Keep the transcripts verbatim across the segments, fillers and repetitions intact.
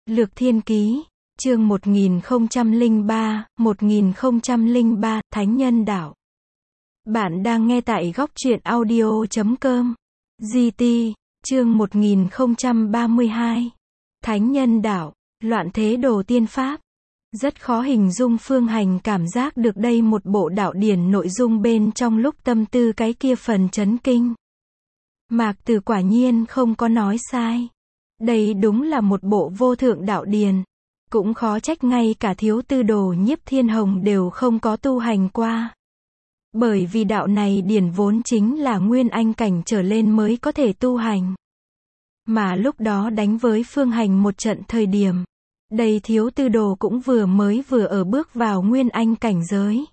Lược Thiên Ký, chương một nghìn không trăm lẻ ba, một nghìn không trăm lẻ ba, Thánh Nhân Đạo. Bạn đang nghe tại góc truyện audio chấm com. giê tê, chương một nghìn không trăm ba mươi hai. Thánh Nhân Đạo, Loạn Thế Đồ Tiên Pháp. Rất khó hình dung Phương Hành cảm giác được đây một bộ đạo điển nội dung bên trong lúc tâm tư cái kia phần chấn kinh. Mạc Từ quả nhiên không có nói sai. Đây đúng là một bộ vô thượng đạo điển. Cũng khó trách ngay cả thiếu tư đồ Nhiếp Thiên Hồng đều không có tu hành qua. Bởi vì đạo này điển vốn chính là nguyên anh cảnh trở lên mới có thể tu hành. Mà lúc đó đánh với Phương Hành một trận thời điểm, đây thiếu tư đồ cũng vừa mới vừa ở bước vào nguyên anh cảnh giới.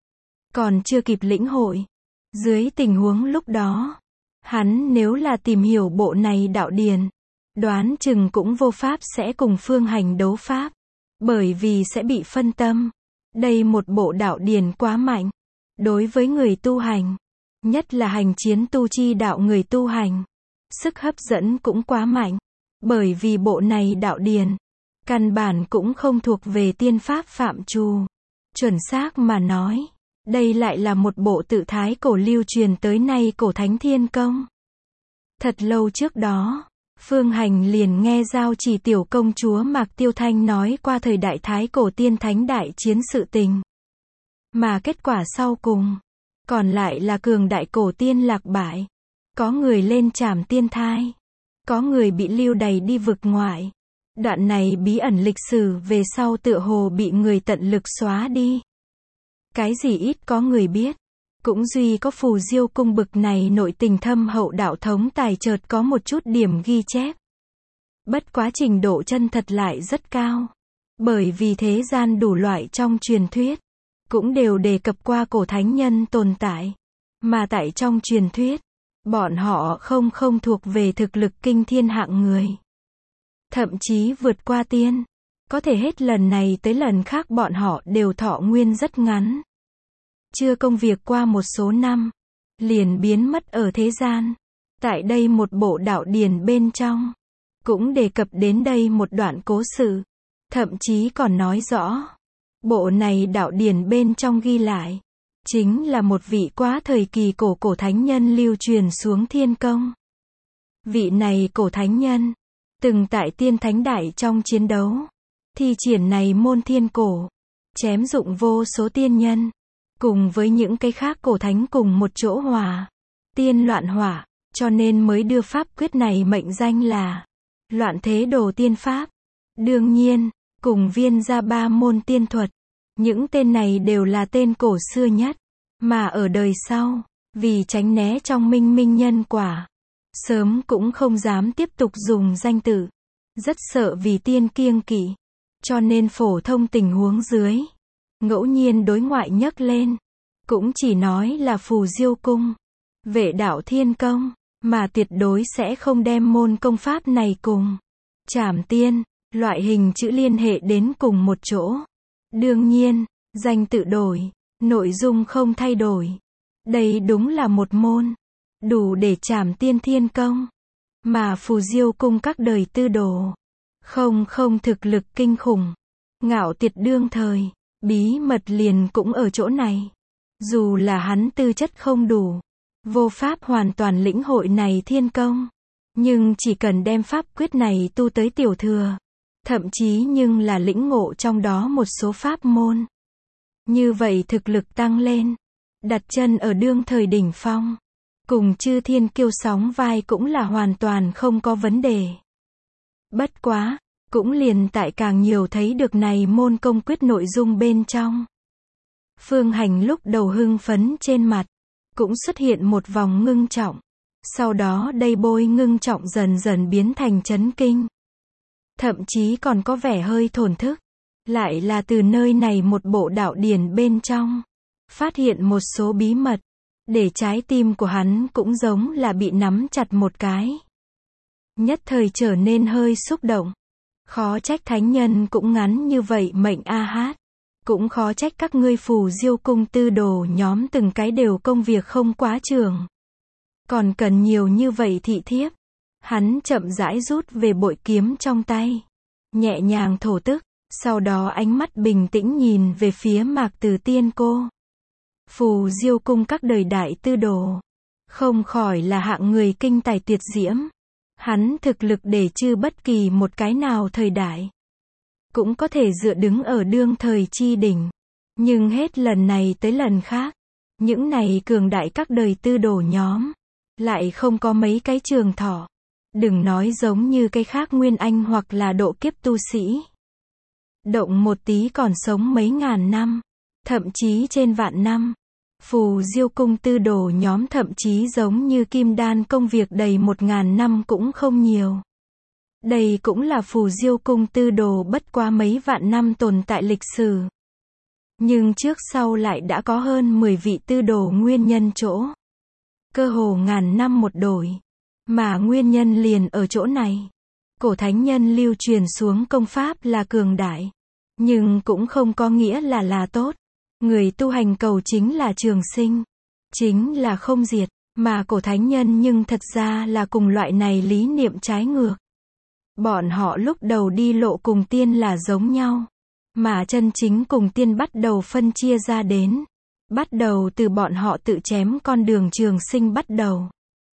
Còn chưa kịp lĩnh hội. Dưới tình huống lúc đó, hắn nếu là tìm hiểu bộ này đạo điển, đoán chừng cũng vô pháp sẽ cùng Phương Hành đấu pháp. Bởi vì sẽ bị phân tâm. Đây một bộ đạo điển quá mạnh. Đối với người tu hành, nhất là hành chiến tu chi đạo người tu hành, sức hấp dẫn cũng quá mạnh. Bởi vì bộ này đạo điển, căn bản cũng không thuộc về tiên pháp phạm trù. Chuẩn xác mà nói, đây lại là một bộ tự thái cổ lưu truyền tới nay cổ thánh thiên công. Thật lâu trước đó, Phương Hành liền nghe Giao Chỉ tiểu công chúa Mạc Tiêu Thanh nói qua thời đại thái cổ tiên thánh đại chiến sự tình. Mà kết quả sau cùng, còn lại là cường đại cổ tiên lạc bại. Có người lên trảm tiên thai. Có người bị lưu đày đi vực ngoại. Đoạn này bí ẩn lịch sử về sau tựa hồ bị người tận lực xóa đi. Cái gì ít có người biết. Cũng duy có Phù Diêu cung bực này nội tình thâm hậu đạo thống tài chợt có một chút điểm ghi chép. Bất quá trình độ chân thật lại rất cao. Bởi vì thế gian đủ loại trong truyền thuyết, cũng đều đề cập qua cổ thánh nhân tồn tại. Mà tại trong truyền thuyết, bọn họ không không thuộc về thực lực kinh thiên hạng người. Thậm chí vượt qua tiên. Có thể hết lần này tới lần khác bọn họ đều thọ nguyên rất ngắn. Chưa công việc qua một số năm, liền biến mất ở thế gian. Tại đây một bộ đạo điển bên trong, cũng đề cập đến đây một đoạn cố sự. Thậm chí còn nói rõ, bộ này đạo điển bên trong ghi lại, chính là một vị quá thời kỳ cổ cổ thánh nhân lưu truyền xuống thiên công. Vị này cổ thánh nhân, từng tại tiên thánh đại trong chiến đấu, thi triển này môn thiên cổ, chém dụng vô số tiên nhân. Cùng với những cái khác cổ thánh cùng một chỗ hòa. Tiên loạn hỏa, cho nên mới đưa pháp quyết này mệnh danh là Loạn Thế Đồ Tiên Pháp. Đương nhiên, cùng viên ra ba môn tiên thuật. Những tên này đều là tên cổ xưa nhất. Mà ở đời sau, vì tránh né trong minh minh nhân quả, sớm cũng không dám tiếp tục dùng danh tự. Rất sợ vì tiên kiêng kỵ. Cho nên phổ thông tình huống dưới, ngẫu nhiên đối ngoại nhắc lên, cũng chỉ nói là Phù Diêu cung, Vệ đạo thiên công, mà tuyệt đối sẽ không đem môn công pháp này cùng trảm tiên, loại hình chữ liên hệ đến cùng một chỗ. Đương nhiên, danh tự đổi, nội dung không thay đổi. Đây đúng là một môn, đủ để trảm tiên thiên công. Mà Phù Diêu cung các đời tư đồ, không không thực lực kinh khủng, ngạo tuyệt đương thời. Bí mật liền cũng ở chỗ này. Dù là hắn tư chất không đủ, vô pháp hoàn toàn lĩnh hội này thiên công, nhưng chỉ cần đem pháp quyết này tu tới tiểu thừa, thậm chí nhưng là lĩnh ngộ trong đó một số pháp môn. Như vậy thực lực tăng lên, đặt chân ở đương thời đỉnh phong, cùng chư thiên kiêu sóng vai cũng là hoàn toàn không có vấn đề. Bất quá, cũng liền tại càng nhiều thấy được này môn công quyết nội dung bên trong. Phương Hành lúc đầu hưng phấn trên mặt, cũng xuất hiện một vòng ngưng trọng. Sau đó đây bôi ngưng trọng dần dần biến thành chấn kinh. Thậm chí còn có vẻ hơi thổn thức. Lại là từ nơi này một bộ đạo điển bên trong, phát hiện một số bí mật, để trái tim của hắn cũng giống là bị nắm chặt một cái. Nhất thời trở nên hơi xúc động. Khó trách thánh nhân cũng ngắn như vậy mệnh a hát. Cũng khó trách các ngươi Phù Diêu cung tư đồ nhóm từng cái đều công việc không quá trường. Còn cần nhiều như vậy thị thiếp. Hắn chậm rãi rút về bội kiếm trong tay. nhẹ nhàng thổ tức, sau đó ánh mắt bình tĩnh nhìn về phía Mạc Từ Tiên cô. Phù Diêu cung các đời đại tư đồ, không khỏi là hạng người kinh tài tuyệt diễm. Hắn thực lực để chư bất kỳ một cái nào thời đại, cũng có thể dựa đứng ở đương thời chi đỉnh. Nhưng hết lần này tới lần khác, những này cường đại các đời tư đồ nhóm, lại không có mấy cái trường thọ. Đừng nói giống như cái khác nguyên anh hoặc là độ kiếp tu sĩ. Động một tí còn sống mấy ngàn năm, thậm chí trên vạn năm. Phù Diêu cung tư đồ nhóm thậm chí giống như Kim Đan công việc đầy một ngàn năm cũng không nhiều. Đây cũng là Phù Diêu cung tư đồ bất quá mấy vạn năm tồn tại lịch sử. Nhưng trước sau lại đã có hơn mười vị tư đồ nguyên nhân chỗ. Cơ hồ ngàn năm một đổi. Mà nguyên nhân liền ở chỗ này. Cổ thánh nhân lưu truyền xuống công pháp là cường đại. Nhưng cũng không có nghĩa là là tốt. Người tu hành cầu chính là trường sinh. Chính là không diệt. Mà cổ thánh nhân nhưng thật ra là cùng loại này lý niệm trái ngược. Bọn họ lúc đầu đi lộ cùng tiên là giống nhau. Mà chân chính cùng tiên bắt đầu phân chia ra đến. Bắt đầu từ bọn họ tự chém con đường trường sinh bắt đầu.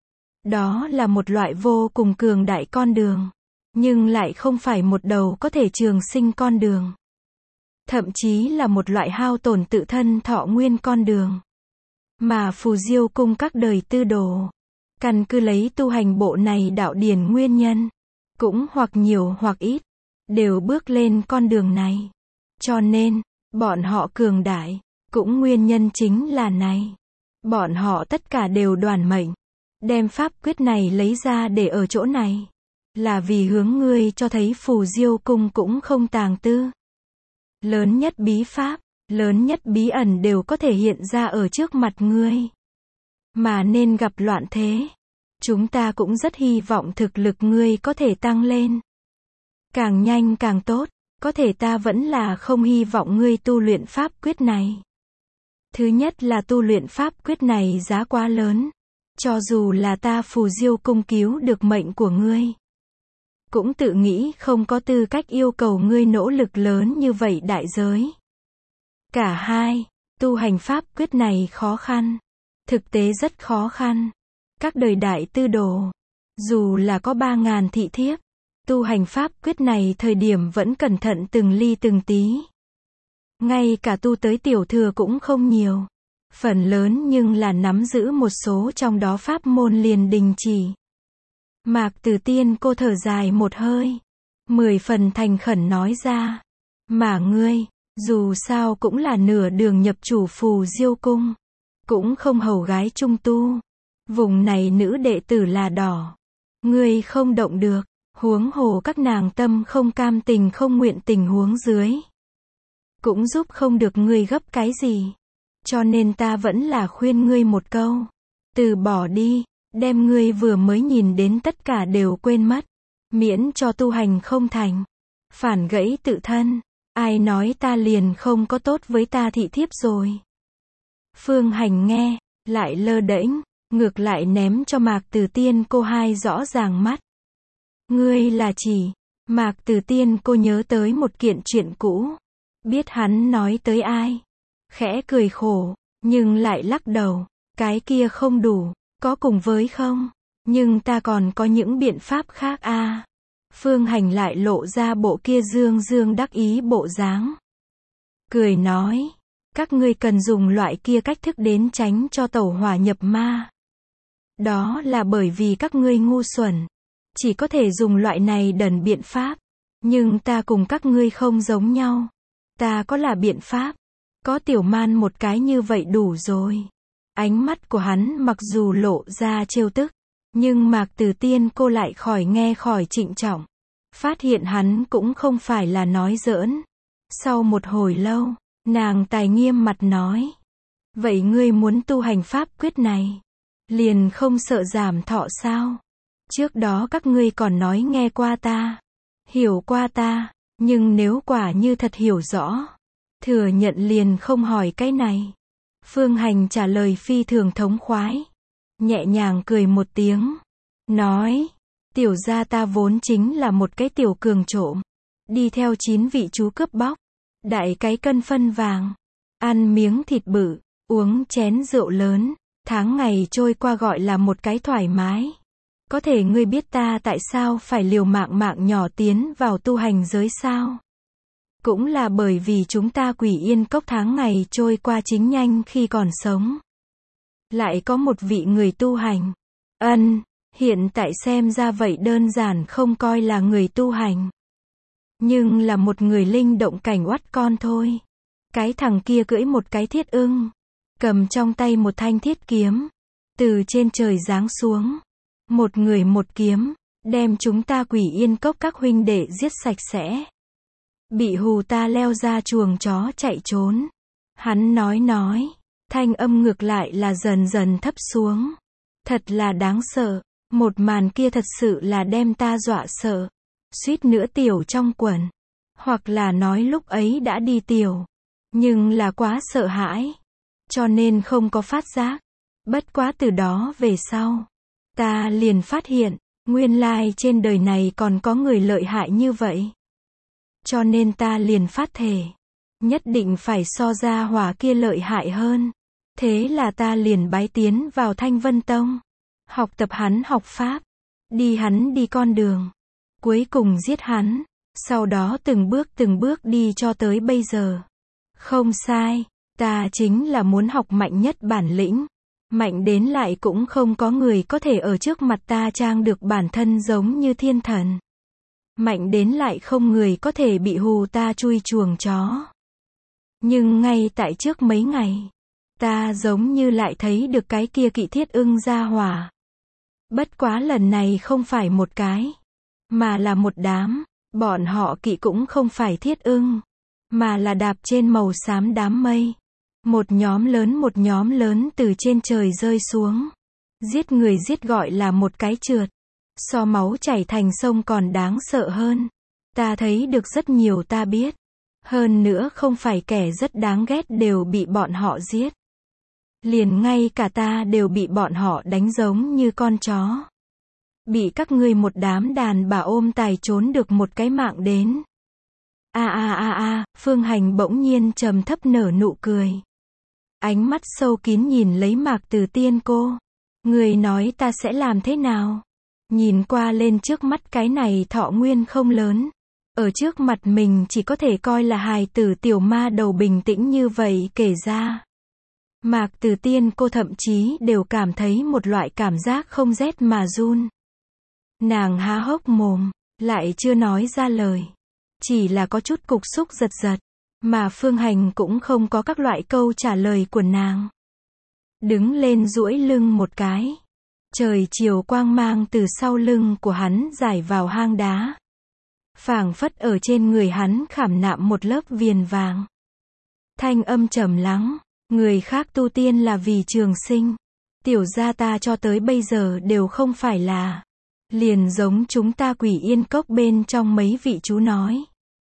Đó là một loại vô cùng cường đại con đường. Nhưng lại không phải một đầu có thể trường sinh con đường. Thậm chí là một loại hao tổn tự thân thọ nguyên con đường. Mà Phù Diêu cung các đời tư đồ, căn cứ lấy tu hành bộ này đạo điển nguyên nhân, cũng hoặc nhiều hoặc ít, đều bước lên con đường này. Cho nên, bọn họ cường đại, cũng nguyên nhân chính là này. Bọn họ tất cả đều đoàn mệnh, đem pháp quyết này lấy ra để ở chỗ này. Là vì hướng ngươi cho thấy Phù Diêu cung cũng không tàng tư. Lớn nhất bí pháp, lớn nhất bí ẩn đều có thể hiện ra ở trước mặt ngươi. Mà nên gặp loạn thế, chúng ta cũng rất hy vọng thực lực ngươi có thể tăng lên. Càng nhanh càng tốt, có thể ta vẫn là không hy vọng ngươi tu luyện pháp quyết này. Thứ nhất là tu luyện pháp quyết này giá quá lớn. Cho dù là ta Phù Diêu cung cứu được mệnh của ngươi, cũng tự nghĩ không có tư cách yêu cầu ngươi nỗ lực lớn như vậy đại giới. Cả hai, tu hành pháp quyết này khó khăn. Thực tế rất khó khăn. Các đời đại tư đồ, dù là có ba ngàn thị thiếp, tu hành pháp quyết này thời điểm vẫn cẩn thận từng ly từng tí. Ngay cả tu tới tiểu thừa cũng không nhiều. Phần lớn nhưng là nắm giữ một số trong đó pháp môn liền đình chỉ. Mạc Từ Tiên cô thở dài một hơi. Mười phần thành khẩn nói ra. Mà ngươi, dù sao cũng là nửa đường nhập chủ Phù Diêu cung. Cũng không hầu gái trung tu. Vùng này nữ đệ tử là đỏ. Ngươi không động được. Huống hồ các nàng tâm không cam tình không nguyện tình huống dưới. Cũng giúp không được ngươi gấp cái gì. Cho nên ta vẫn là khuyên ngươi một câu. Từ bỏ đi. Đem ngươi vừa mới nhìn đến tất cả đều quên mất. Miễn cho tu hành không thành. Phản gãy tự thân. Ai nói ta liền không có tốt với ta thị thiếp rồi. Phương Hành nghe, lại lơ đễnh, ngược lại ném cho Mạc Từ Tiên cô hai rõ ràng mắt. Ngươi là chỉ, Mạc Từ Tiên cô nhớ tới một kiện chuyện cũ. Biết hắn nói tới ai. Khẽ cười khổ, nhưng lại lắc đầu. Cái kia không đủ. Có cùng với không? Nhưng ta còn có những biện pháp khác a. À. Phương Hành lại lộ ra bộ kia dương dương đắc ý bộ dáng. Cười nói. Các ngươi cần dùng loại kia cách thức đến tránh cho tẩu hỏa nhập ma. Đó là bởi vì các ngươi ngu xuẩn. Chỉ có thể dùng loại này đần biện pháp. Nhưng ta cùng các ngươi không giống nhau. Ta có là biện pháp. Có Tiểu Man một cái như vậy đủ rồi. Ánh mắt của hắn mặc dù lộ ra trêu tức, nhưng Mạc Từ Tiên cô lại khỏi nghe khỏi trịnh trọng. Phát hiện hắn cũng không phải là nói giỡn. Sau một hồi lâu, nàng tài nghiêm mặt nói. Vậy ngươi muốn tu hành pháp quyết này, liền không sợ giảm thọ sao? Trước đó các ngươi còn nói nghe qua ta, hiểu qua ta, nhưng nếu quả như thật hiểu rõ, thừa nhận liền không hỏi cái này. Phương Hành trả lời phi thường thống khoái. Nhẹ nhàng cười một tiếng. Nói. Tiểu gia ta vốn chính là một cái tiểu cường trộm. đi theo chín vị chú cướp bóc, đại cái cân phân vàng, ăn miếng thịt bự, uống chén rượu lớn, tháng ngày trôi qua gọi là một cái thoải mái. Có thể ngươi biết ta tại sao phải liều mạng mạng nhỏ tiến vào tu hành giới sao? Cũng là bởi vì chúng ta Quỷ Yên Cốc tháng ngày trôi qua chính nhanh khi còn sống. Lại có một vị người tu hành. Ân, hiện tại xem ra vậy đơn giản không coi là người tu hành. Nhưng là một người linh động cảnh oắt con thôi. Cái thằng kia cưỡi một cái thiết ưng, cầm trong tay một thanh thiết kiếm, từ trên trời giáng xuống. Một người một kiếm, đem chúng ta Quỷ Yên Cốc các huynh đệ giết sạch sẽ. Bị hù ta leo ra chuồng chó chạy trốn. Hắn nói nói, thanh âm ngược lại là dần dần thấp xuống. Thật là đáng sợ, một màn kia thật sự là đem ta dọa sợ. Suýt nữa tiểu trong quần. Hoặc là nói lúc ấy đã đi tiểu. Nhưng là quá sợ hãi. Cho nên không có phát giác. Bất quá từ đó về sau, ta liền phát hiện, nguyên lai trên đời này còn có người lợi hại như vậy. Cho nên ta liền phát thề, nhất định phải so ra hỏa kia lợi hại hơn. Thế là ta liền bái tiến vào Thanh Vân Tông, học tập hắn học pháp, đi hắn đi con đường, cuối cùng giết hắn, sau đó từng bước từng bước đi cho tới bây giờ. Không sai, ta chính là muốn học mạnh nhất bản lĩnh. Mạnh đến lại cũng không có người có thể ở trước mặt ta trang được bản thân giống như thiên thần. Mạnh đến lại không người có thể bị hù ta chui chuồng chó. Nhưng ngay tại trước mấy ngày, ta giống như lại thấy được cái kia kỵ thiết ưng ra hỏa. Bất quá lần này không phải một cái, mà là một đám. Bọn họ kỵ cũng không phải thiết ưng, mà là đạp trên màu xám đám mây. Một nhóm lớn một nhóm lớn từ trên trời rơi xuống. Giết người giết gọi là một cái trượt. So máu chảy thành sông còn đáng sợ hơn. Ta thấy được rất nhiều ta biết. Hơn nữa không phải kẻ rất đáng ghét đều bị bọn họ giết. Liền ngay cả ta đều bị bọn họ đánh giống như con chó. Bị các ngươi một đám đàn bà ôm tài trốn được một cái mạng đến. A a a a, Phương Hành bỗng nhiên trầm thấp nở nụ cười. Ánh mắt sâu kín nhìn lấy Mạc Từ Tiên cô. Người nói ta sẽ làm thế nào? Nhìn qua lên trước mắt cái này thọ nguyên không lớn. Ở trước mặt mình chỉ có thể coi là hài tử tiểu ma đầu bình tĩnh như vậy kể ra. Mạc Từ Tiên cô thậm chí đều cảm thấy một loại cảm giác không rét mà run. Nàng há hốc mồm, lại chưa nói ra lời. Chỉ là có chút cục xúc giật giật. Mà Phương Hành cũng không có các loại câu trả lời của nàng. Đứng lên duỗi lưng một cái. Trời chiều quang mang từ sau lưng của hắn rải vào hang đá. Phảng phất ở trên người hắn khảm nạm một lớp viền vàng. Thanh âm trầm lắng. Người khác tu tiên là vì trường sinh. Tiểu gia ta cho tới bây giờ đều không phải là. Liền giống chúng ta Quỷ Yên Cốc bên trong mấy vị chú nói.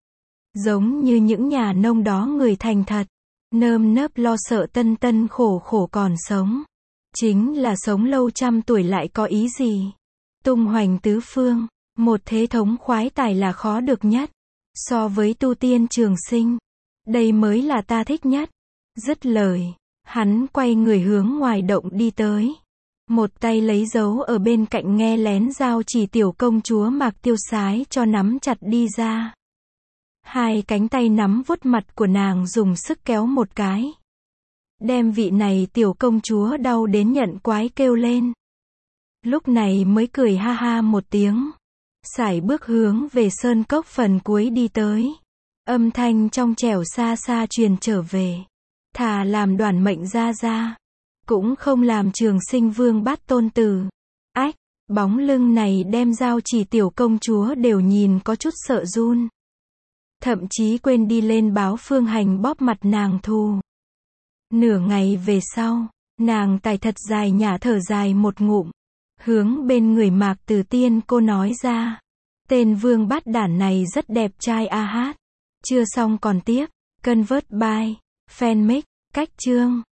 Giống như những nhà nông đó người thành thật, nơm nớp lo sợ tân tân khổ khổ còn sống. Chính là sống lâu trăm tuổi lại có ý gì? Tung hoành tứ phương, một thế thống khoái tài là khó được nhất. So với tu tiên trường sinh, đây mới là ta thích nhất. Dứt lời, hắn quay người hướng ngoài động đi tới. Một tay lấy dấu ở bên cạnh nghe lén giao chỉ tiểu công chúa Mạc Tiêu Sái cho nắm chặt đi ra. Hai cánh tay nắm vuốt mặt của nàng dùng sức kéo một cái. Đem vị này tiểu công chúa đau đến nhận quái kêu lên. Lúc này mới cười ha ha một tiếng. Sải bước hướng về sơn cốc phần cuối đi tới. Âm thanh trong trẻo xa xa truyền trở về. Thà làm Đoàn Mệnh gia gia, cũng không làm Trường Sinh Vương Bát Tôn tử. Ách, bóng lưng này đem giao chỉ tiểu công chúa đều nhìn có chút sợ run. Thậm chí quên đi lên báo Phương Hành bóp mặt nàng thù. Nửa ngày về sau, nàng tài thật dài nhả thở dài một ngụm. Hướng bên người Mạc Từ Tiên cô nói ra. Tên vương bát đản này rất đẹp trai a hát. Chưa xong còn tiếp. Convert by Fanmix, cách chương.